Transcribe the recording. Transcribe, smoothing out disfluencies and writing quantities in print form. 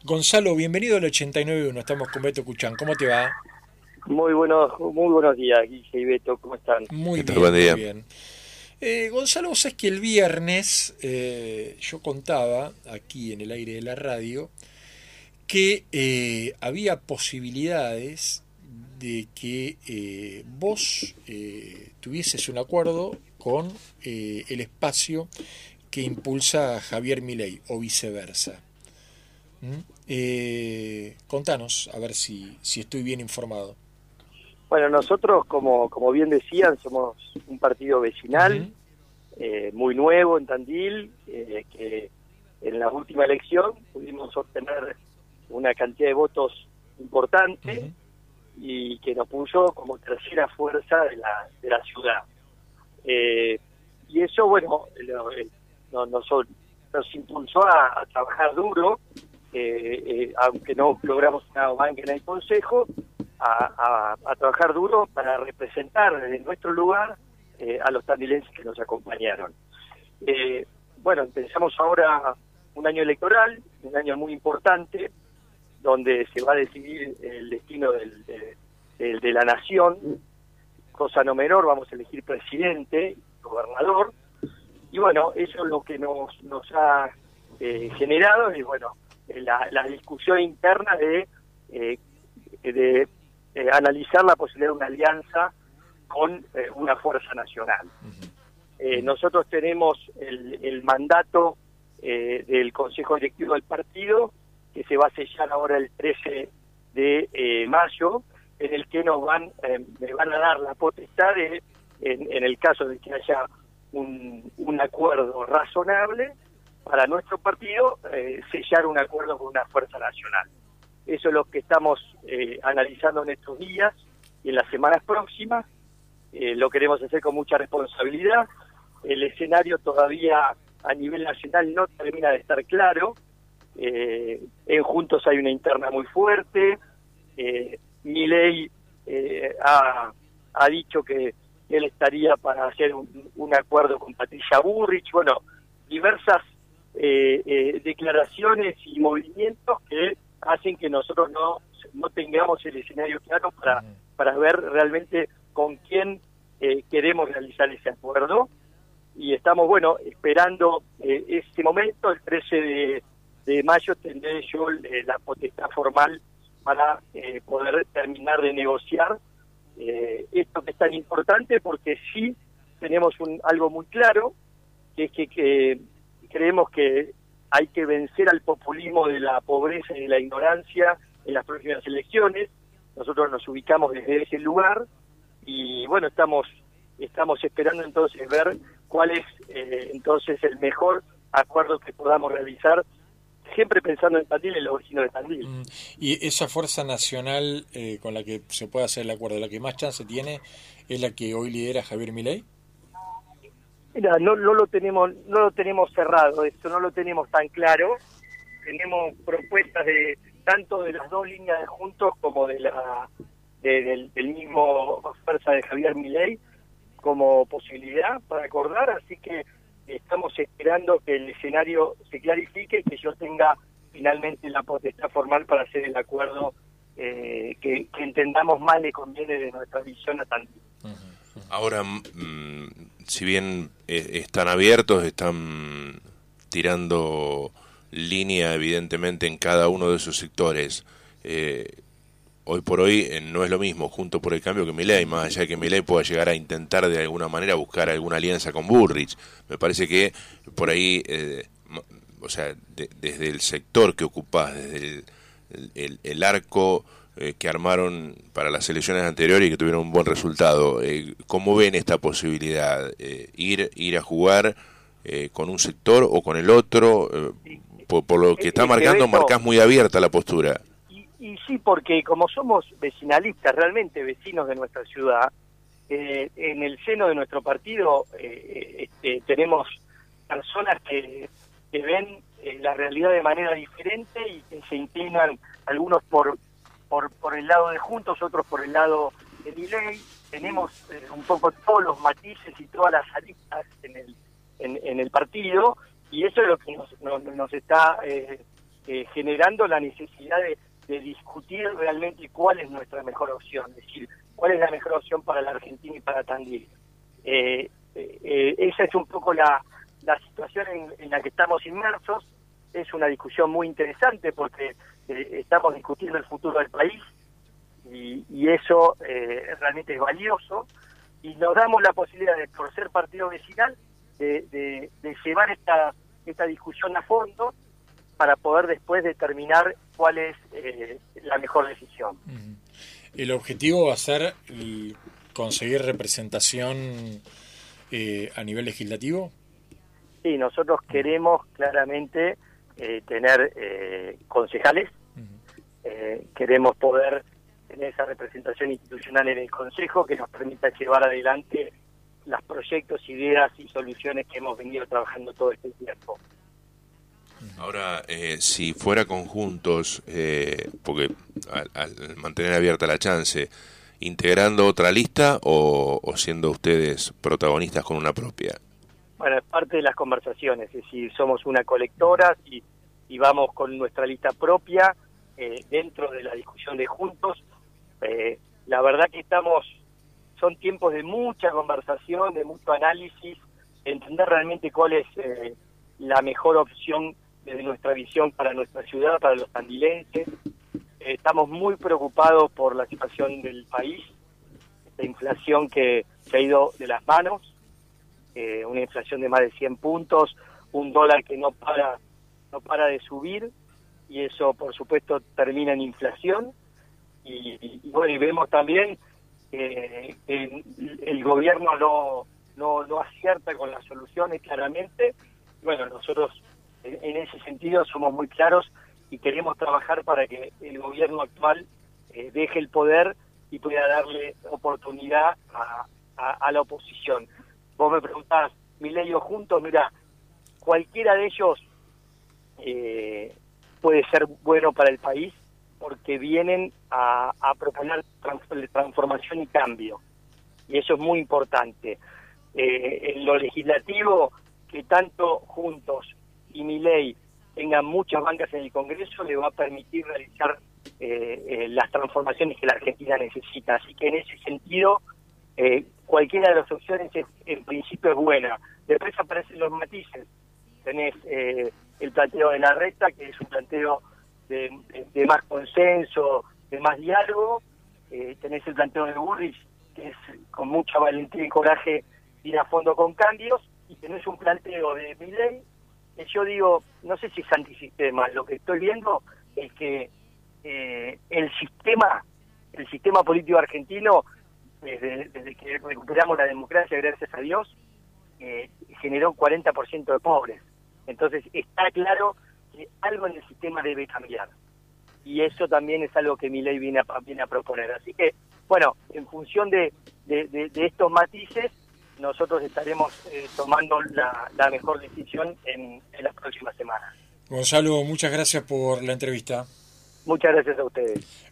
Gonzalo, bienvenido al 89.1, estamos con Beto Cuchán, ¿cómo te va? Muy buenos días, Guille y Beto, ¿cómo están? Muy ¿Qué tal? bien, Buen muy día. bien. Gonzalo, vos sabés que el viernes yo contaba aquí en el aire de la radio que había posibilidades de que vos tuvieses un acuerdo con el espacio que impulsa Javier Milei o viceversa. Contanos, a ver si estoy bien informado. Bueno, nosotros, como bien decían, somos un partido vecinal, Uh-huh. muy nuevo en Tandil, que en la última elección pudimos obtener una cantidad de votos importante Uh-huh. y que nos puso como tercera fuerza de la ciudad. Y eso, bueno, nos impulsó a trabajar duro, aunque no logramos una banca en el Consejo, a trabajar duro para representar desde nuestro lugar a los tandilenses que nos acompañaron. Bueno, empezamos ahora un año electoral, un año muy importante, donde se va a decidir el destino de la nación, cosa no menor, vamos a elegir presidente, gobernador, y bueno, eso es lo que nos ha generado, y bueno, la discusión interna de analizar la posibilidad de una alianza con una fuerza nacional. Nosotros tenemos el mandato del Consejo Directivo del partido, que se va a sellar ahora el 13 de mayo, en el que me van a dar la potestad de, en el caso de que haya un acuerdo razonable para nuestro partido, sellar un acuerdo con una fuerza nacional. Eso es lo que estamos analizando en estos días y en las semanas próximas. Lo queremos hacer con mucha responsabilidad. El escenario todavía a nivel nacional no termina de estar claro. En Juntos hay una interna muy fuerte. Milei ha dicho que él estaría para hacer un acuerdo con Patricia Burrich. Bueno, diversas declaraciones y movimientos que hacen que nosotros no tengamos el escenario claro para ver realmente con quién queremos realizar ese acuerdo. Y estamos, bueno, esperando ese momento. El 13 de mayo tendré yo la potestad formal para poder terminar de negociar esto que es tan importante, porque sí tenemos algo muy claro, que es que creemos que hay que vencer al populismo de la pobreza y de la ignorancia en las próximas elecciones. Nosotros nos ubicamos desde ese lugar y bueno, estamos esperando entonces ver cuál es entonces el mejor acuerdo que podamos realizar, siempre pensando en Tandil y en los vecinos de Tandil. Y esa fuerza nacional con la que se puede hacer el acuerdo, la que más chance tiene, es la que hoy lidera Javier Milei. Mira, no lo tenemos cerrado, esto no lo tenemos tan claro. Tenemos propuestas de tanto de las dos líneas de Juntos como del mismo fuerza de Javier Milei como posibilidad para acordar, así que estamos esperando que el escenario se clarifique y que yo tenga finalmente la potestad formal para hacer el acuerdo que entendamos más le conviene de nuestra visión a Tandil. Ahora, si bien están abiertos, están tirando línea evidentemente en cada uno de sus sectores, hoy por hoy no es lo mismo Juntos por el Cambio que Milei, más allá de que Milei pueda llegar a intentar de alguna manera buscar alguna alianza con Burrich. Me parece que por ahí, o sea, desde el sector que ocupás, desde el arco que armaron para las elecciones anteriores y que tuvieron un buen resultado, ¿cómo ven esta posibilidad? ¿Ir a jugar con un sector o con el otro? Por lo que está marcando, marcás muy abierta la postura. Y sí, porque como somos vecinalistas, realmente vecinos de nuestra ciudad, en el seno de nuestro partido tenemos personas que ven la realidad de manera diferente y que se inclinan, algunos por el lado de Juntos, otros por el lado de Milei. Tenemos un poco todos los matices y todas las aristas en el partido, y eso es lo que nos está generando la necesidad de discutir realmente cuál es nuestra mejor opción, es decir, cuál es la mejor opción para la Argentina y para Tandil. Esa es un poco la situación en la que estamos inmersos. Es una discusión muy interesante porque estamos discutiendo el futuro del país y eso realmente es valioso, y nos damos la posibilidad de, por ser partido vecinal, de llevar esta discusión a fondo para poder después determinar cuál es la mejor decisión. El objetivo va a ser conseguir representación a nivel legislativo. Sí, nosotros queremos claramente tener concejales, queremos poder tener esa representación institucional en el Consejo que nos permita llevar adelante los proyectos, ideas y soluciones que hemos venido trabajando todo este tiempo. Ahora, si fuera conjuntos, porque al mantener abierta la chance, ¿integrando otra lista o siendo ustedes protagonistas con una propia? Bueno, es parte de las conversaciones, es decir, somos una colectora y vamos con nuestra lista propia dentro de la discusión de Juntos. La verdad que son tiempos de mucha conversación, de mucho análisis, de entender realmente cuál es la mejor opción desde nuestra visión para nuestra ciudad, para los tandilenses. Estamos muy preocupados por la situación del país, la inflación que se ha ido de las manos, una inflación de más de 100 puntos, un dólar que no para de subir, y eso por supuesto termina en inflación. Y bueno, y vemos también que el gobierno no acierta con las soluciones claramente. Bueno, nosotros en ese sentido somos muy claros y queremos trabajar para que el gobierno actual deje el poder y pueda darle oportunidad a la oposición. Vos me preguntás, Milei o Juntos, mira, cualquiera de ellos puede ser bueno para el país, porque vienen a proponer transformación y cambio, y eso es muy importante. En lo legislativo, que tanto Juntos y Milei tengan muchas bancas en el Congreso le va a permitir realizar las transformaciones que la Argentina necesita, así que en ese sentido cualquiera de las opciones en principio es buena. Después aparecen los matices. Tenés el planteo de Larreta, que es un planteo de más consenso, de más diálogo. Tenés el planteo de Burrich, que es con mucha valentía y coraje ir a fondo con cambios, y tenés un planteo de Milei, que yo digo, no sé si es antisistema, lo que estoy viendo es que el sistema político argentino, desde que recuperamos la democracia, gracias a Dios, generó un 40% de pobres. Entonces está claro que algo en el sistema debe cambiar, y eso también es algo que Milei viene a proponer. Así que, bueno, en función de estos matices, nosotros estaremos tomando la mejor decisión en las próximas semanas. Gonzalo, muchas gracias por la entrevista. Muchas gracias a ustedes.